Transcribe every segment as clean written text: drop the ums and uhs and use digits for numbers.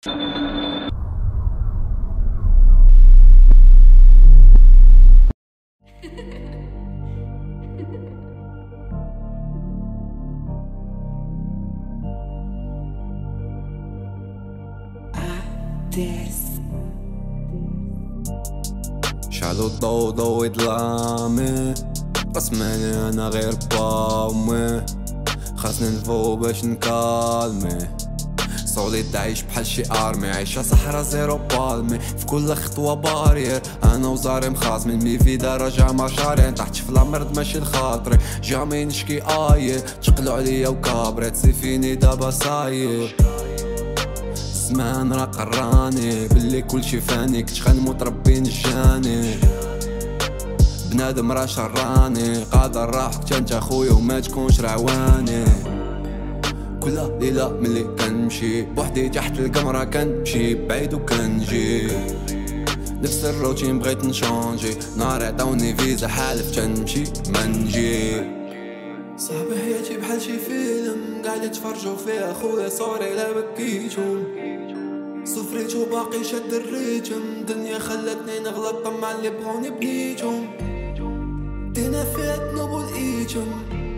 شعلوا الضو ضوي ظلامي، رسماني انا غير بامي، خاصني نفوق باش نكالمي. صولي تعيش بحال شي ارمي، عيشة صحرا زيرو بالمي، في كل خطوة بارير انا وزاري مخاصمين. مي في درجة مشارين تحت في الامرض ماشي الخاطري، جامي نشكي تشقلو عليا وكابريت سيفيني دابا ساير. زمان راه قراني باللي كلشي فاني، كنت خانموت ربي نجاني، بنادم راه شراني، قادر راح حتى انت خويا وما تكونش رعواني. كل ليلة ملي كنمشي بوحدي تحت القمرة، كنمشي بعيد وكنجي نفس الروتين، بغيت نشونجي. نهار عطاوني فيزا حالف تنمشي ما نجي. صاحبي حياتي بحال شي فيلم قاعد يتفرجوا فيها خويا، صوري لا بكيتهم صفريت وباقي شد الريتم. دنيا خلتني نغلط طمع اللي بغوني بنيتهم، دينا فيها تنوب ولقيتهم.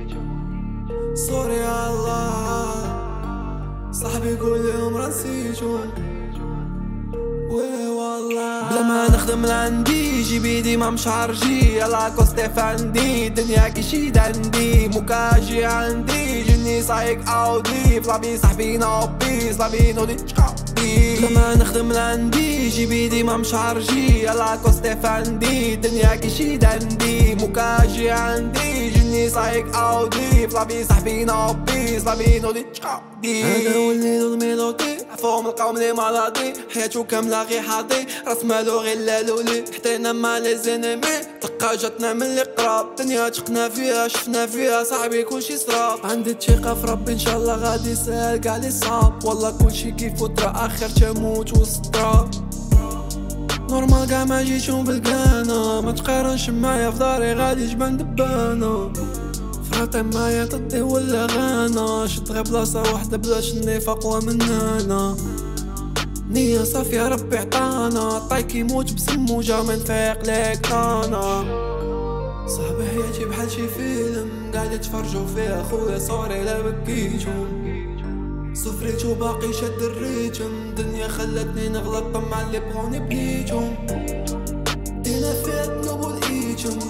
سوري على الله صاحبي قول لهم راه نسيتهم، وي والله بلا ما نخدم لعندي جيبي ديما مشارجي. لاكوستي عندي دنيا كيشيد عندي، موكاجي عندي جني سايق اودي، فلابي صاحبي نوبي صلابي نودي شقاودي. بلا ما نخدم لعندي جيبي ديما مشارجي. لاكوستي عندي دنيا كيشيد عندي، موكاجي عندي جني سايق اودي، فلابي صاحبي نوبي صلابي نودي شقاودي. هذا هو الليل والميلودي عفوهم القوم لي مالادي، حياتو كاملة غي حاضي راس مالو غير لالولي. حطينا مع لي زينيمي تلقى جاتنا من اللي قراب، دنيا تشقنا فيها شفنا فيها صاحبي كلشي صراب. عندي الثقة في ربي ان شاء الله غادي يسهل كاع لي صعاب، والله كلشي كيف ترى اخر تموت وسط التراب. نورمال كاع ما جيتهم بالكانة، ما تقارنش معايا في داري غادي جبان دبانة. فراتي معايا تدي ولا غانا، شد غير بلاصة وحدة بلاش النيف اقوى من انا. نية صافية ربي عطانا، طايك يموت بسمو جا من فيق ليك انا. صاحبي حياتي بحال شي فيلم قاعد يتفرجوا فيها خويا، صوري لا بكيتهم صفريت وباقي شد الريتم. دنيا خلتني نغلط طمع اللي بغوني بنيتهم، دينا فيها تنوب ولقيتهم.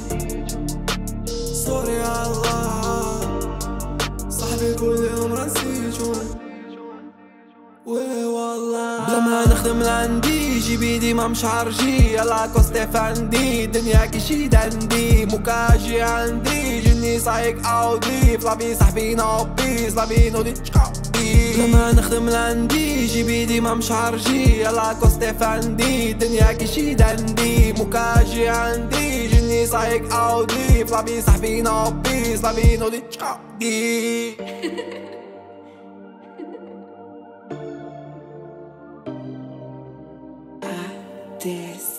سوري على الله صاحبي قول لهم راه نسيتهم، وي والله بلا ما نخدم لعندي جيبي ديما مشارجي. لاكوستي عندي دنيا كيشيد عندي، موكاجي عندي جني سايق اودي، فلابي صاحبي نوبي صلابي نودي شقاودي. بلا ما نخدم لعندي جيبي ديما مشارجي. لاكوستي عندي دنيا كيشيد عندي، موكاجي عندي جني سايق اودي، فلابي صاحبي نوبي صلابي نودي شقاودي. This